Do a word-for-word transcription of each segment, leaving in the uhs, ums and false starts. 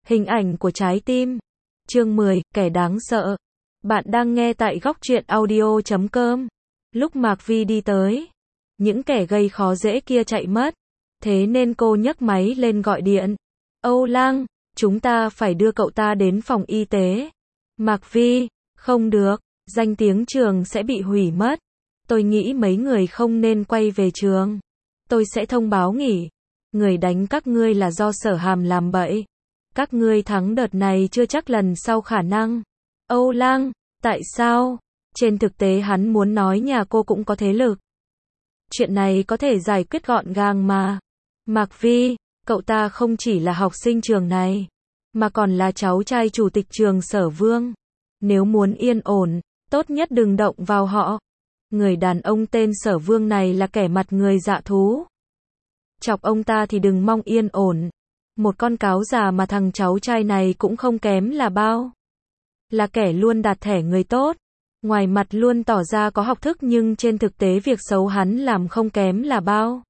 Hình ảnh của trái tim. Chương mười, kẻ đáng sợ. Bạn đang nghe tại góc truyện audio chấm com. Lúc Mạc Vi đi tới, những kẻ gây khó dễ kia chạy mất. Thế nên cô nhấc máy lên gọi điện. Âu Lang, chúng ta phải đưa cậu ta đến phòng y tế. Mạc Vi, không được, danh tiếng trường sẽ bị hủy mất. Tôi nghĩ mấy người không nên quay về trường. Tôi sẽ thông báo nghỉ. Người đánh các ngươi là do Sở Hàm làm bậy. Các ngươi thắng đợt này chưa chắc lần sau khả năng. Âu Lang, tại sao? Trên thực tế hắn muốn nói nhà cô cũng có thế lực. Chuyện này có thể giải quyết gọn gàng mà. Mạc Vi, cậu ta không chỉ là học sinh trường này, mà còn là cháu trai chủ tịch trường Sở Vương. Nếu muốn yên ổn, tốt nhất đừng động vào họ. Người đàn ông tên Sở Vương này là kẻ mặt người dạ thú. Chọc ông ta thì đừng mong yên ổn. Một con cáo già mà thằng cháu trai này cũng không kém là bao. Là kẻ luôn đặt thẻ người tốt. Ngoài mặt luôn tỏ ra có học thức nhưng trên thực tế việc xấu hắn làm không kém là bao.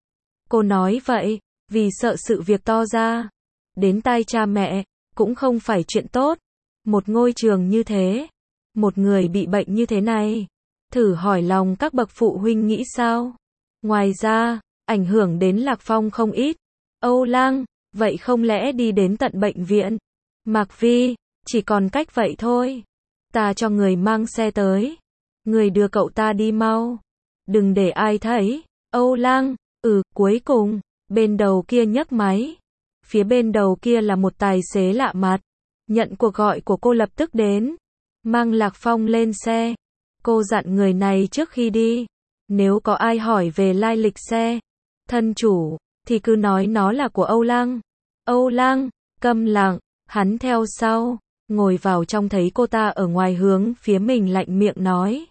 Cô nói vậy, vì sợ sự việc to ra. Đến tai cha mẹ, cũng không phải chuyện tốt. Một ngôi trường như thế. Một người bị bệnh như thế này. Thử hỏi lòng các bậc phụ huynh nghĩ sao? Ngoài ra, ảnh hưởng đến Lạc Phong không ít. Âu Lang, vậy không lẽ đi đến tận bệnh viện? Mạc Vi, chỉ còn cách vậy thôi. Ta cho người mang xe tới. Người đưa cậu ta đi mau. Đừng để ai thấy. Âu Lang, ừ, cuối cùng, bên đầu kia nhấc máy. Phía bên đầu kia là một tài xế lạ mặt. Nhận cuộc gọi của cô lập tức đến. Mang Lạc Phong lên xe. Cô dặn người này trước khi đi. Nếu có ai hỏi về lai lịch xe, thân chủ, thì cứ nói nó là của Âu Lang. Âu Lang, câm lặng, hắn theo sau, ngồi vào trong thấy cô ta ở ngoài hướng phía mình lạnh miệng nói.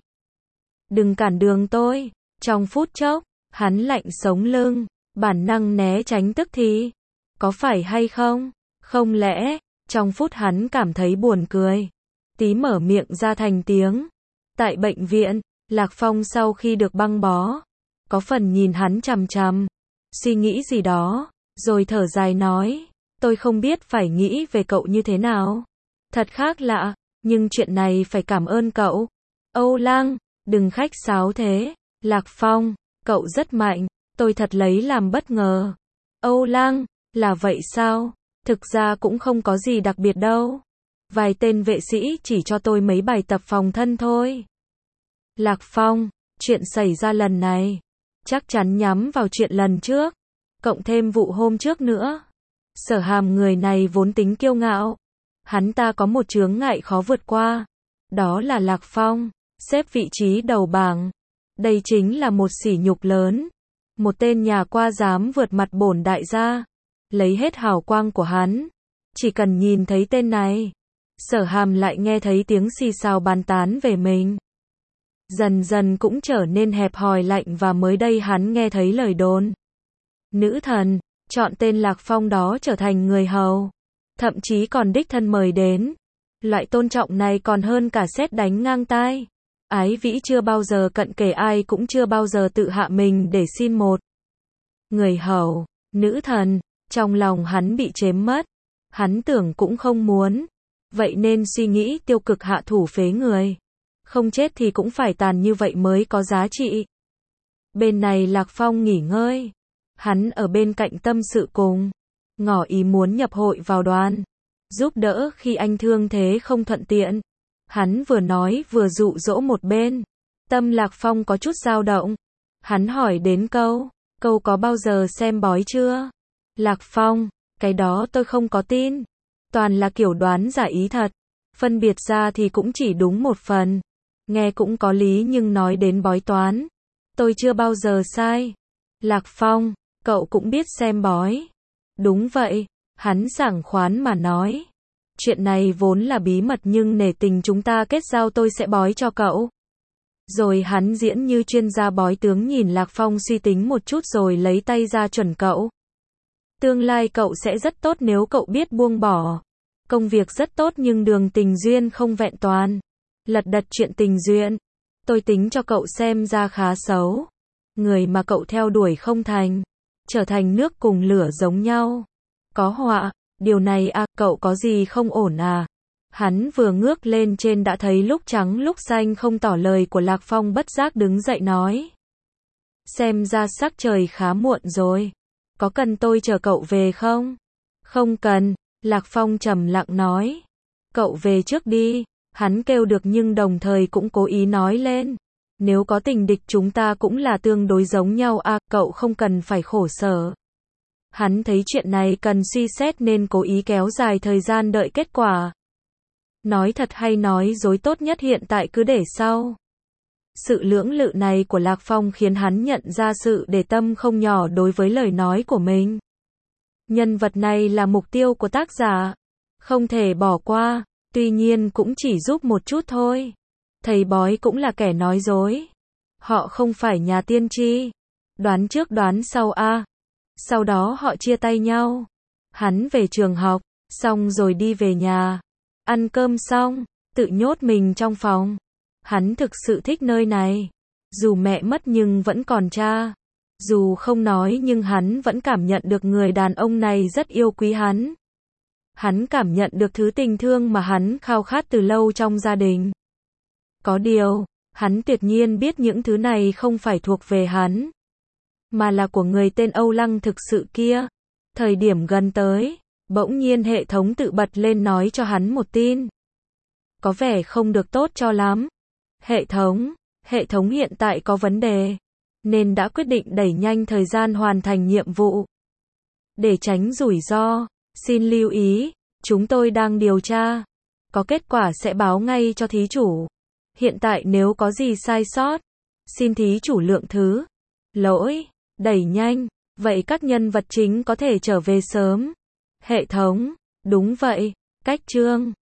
Đừng cản đường tôi. Trong phút chốc, hắn lạnh sống lưng, bản năng né tránh tức thì. Có phải hay không? Không lẽ, trong phút hắn cảm thấy buồn cười. Tí mở miệng ra thành tiếng. Tại bệnh viện, Lạc Phong sau khi được băng bó, có phần nhìn hắn chằm chằm, suy nghĩ gì đó, rồi thở dài nói, tôi không biết phải nghĩ về cậu như thế nào. Thật khác lạ, nhưng chuyện này phải cảm ơn cậu. Âu Lang, đừng khách sáo thế. Lạc Phong, cậu rất mạnh, tôi thật lấy làm bất ngờ. Âu Lang, là vậy sao? Thực ra cũng không có gì đặc biệt đâu. Vài tên vệ sĩ chỉ cho tôi mấy bài tập phòng thân thôi. Lạc Phong, chuyện xảy ra lần này, chắc chắn nhắm vào chuyện lần trước, cộng thêm vụ hôm trước nữa. Sở Hàm người này vốn tính kiêu ngạo. Hắn ta có một chướng ngại khó vượt qua. Đó là Lạc Phong, xếp vị trí đầu bảng. Đây chính là một sỉ nhục lớn. Một tên nhà qua dám vượt mặt bổn đại gia, lấy hết hào quang của hắn. Chỉ cần nhìn thấy tên này, Sở Hàm lại nghe thấy tiếng xì xào bàn tán về mình. Dần dần cũng trở nên hẹp hòi lạnh và mới đây hắn nghe thấy lời đồn. Nữ thần, chọn tên Lạc Phong đó trở thành người hầu. Thậm chí còn đích thân mời đến. Loại tôn trọng này còn hơn cả sét đánh ngang tai. Ái Vĩ chưa bao giờ cận kề ai cũng chưa bao giờ tự hạ mình để xin một người hầu, nữ thần, trong lòng hắn bị chém mất. Hắn tưởng cũng không muốn. Vậy nên suy nghĩ tiêu cực hạ thủ phế người. Không chết thì cũng phải tàn như vậy mới có giá trị. Bên này Lạc Phong nghỉ ngơi. Hắn ở bên cạnh tâm sự cùng. Ngỏ ý muốn nhập hội vào đoàn. Giúp đỡ khi anh thương thế không thuận tiện. Hắn vừa nói vừa dụ dỗ một bên. Tâm Lạc Phong có chút dao động. Hắn hỏi đến câu. Câu có bao giờ xem bói chưa? Lạc Phong, cái đó tôi không có tin. Toàn là kiểu đoán giả ý thật. Phân biệt ra thì cũng chỉ đúng một phần. Nghe cũng có lý nhưng nói đến bói toán, tôi chưa bao giờ sai. Lạc Phong, cậu cũng biết xem bói. Đúng vậy, hắn sảng khoán mà nói. Chuyện này vốn là bí mật nhưng nể tình chúng ta kết giao tôi sẽ bói cho cậu. Rồi hắn diễn như chuyên gia bói tướng nhìn Lạc Phong suy tính một chút rồi lấy tay ra chuẩn cậu. Tương lai cậu sẽ rất tốt nếu cậu biết buông bỏ. Công việc rất tốt nhưng đường tình duyên không vẹn toàn. Lật đật chuyện tình duyên. Tôi tính cho cậu xem ra khá xấu. Người mà cậu theo đuổi không thành. Trở thành nước cùng lửa giống nhau. Có họa. Điều này à, cậu có gì không ổn à? Hắn vừa ngước lên trên đã thấy lúc trắng lúc xanh không tỏ lời của Lạc Phong bất giác đứng dậy nói. Xem ra sắc trời khá muộn rồi. Có cần tôi chờ cậu về không? Không cần, Lạc Phong trầm lặng nói. Cậu về trước đi, hắn kêu được nhưng đồng thời cũng cố ý nói lên. Nếu có tình địch chúng ta cũng là tương đối giống nhau à, cậu không cần phải khổ sở. Hắn thấy chuyện này cần suy xét nên cố ý kéo dài thời gian đợi kết quả. Nói thật hay nói dối tốt nhất hiện tại cứ để sau. Sự lưỡng lự này của Lạc Phong khiến hắn nhận ra sự để tâm không nhỏ đối với lời nói của mình. Nhân vật này là mục tiêu của tác giả, không thể bỏ qua, tuy nhiên cũng chỉ giúp một chút thôi. Thầy bói cũng là kẻ nói dối. Họ không phải nhà tiên tri. Đoán trước đoán sau a. À. Sau đó họ chia tay nhau. Hắn về trường học, xong rồi đi về nhà. Ăn cơm xong, tự nhốt mình trong phòng. Hắn thực sự thích nơi này. Dù mẹ mất nhưng vẫn còn cha. Dù không nói nhưng hắn vẫn cảm nhận được người đàn ông này rất yêu quý hắn. Hắn cảm nhận được thứ tình thương mà hắn khao khát từ lâu trong gia đình. Có điều, hắn tuyệt nhiên biết những thứ này không phải thuộc về hắn, mà là của người tên Âu Lăng thực sự kia. Thời điểm gần tới, bỗng nhiên hệ thống tự bật lên nói cho hắn một tin. Có vẻ không được tốt cho lắm. Hệ thống, hệ thống hiện tại có vấn đề, nên đã quyết định đẩy nhanh thời gian hoàn thành nhiệm vụ. Để tránh rủi ro, xin lưu ý, chúng tôi đang điều tra. Có kết quả sẽ báo ngay cho thí chủ. Hiện tại nếu có gì sai sót, xin thí chủ lượng thứ. Lỗi, đẩy nhanh, vậy các nhân vật chính có thể trở về sớm. Hệ thống, đúng vậy, cách chương.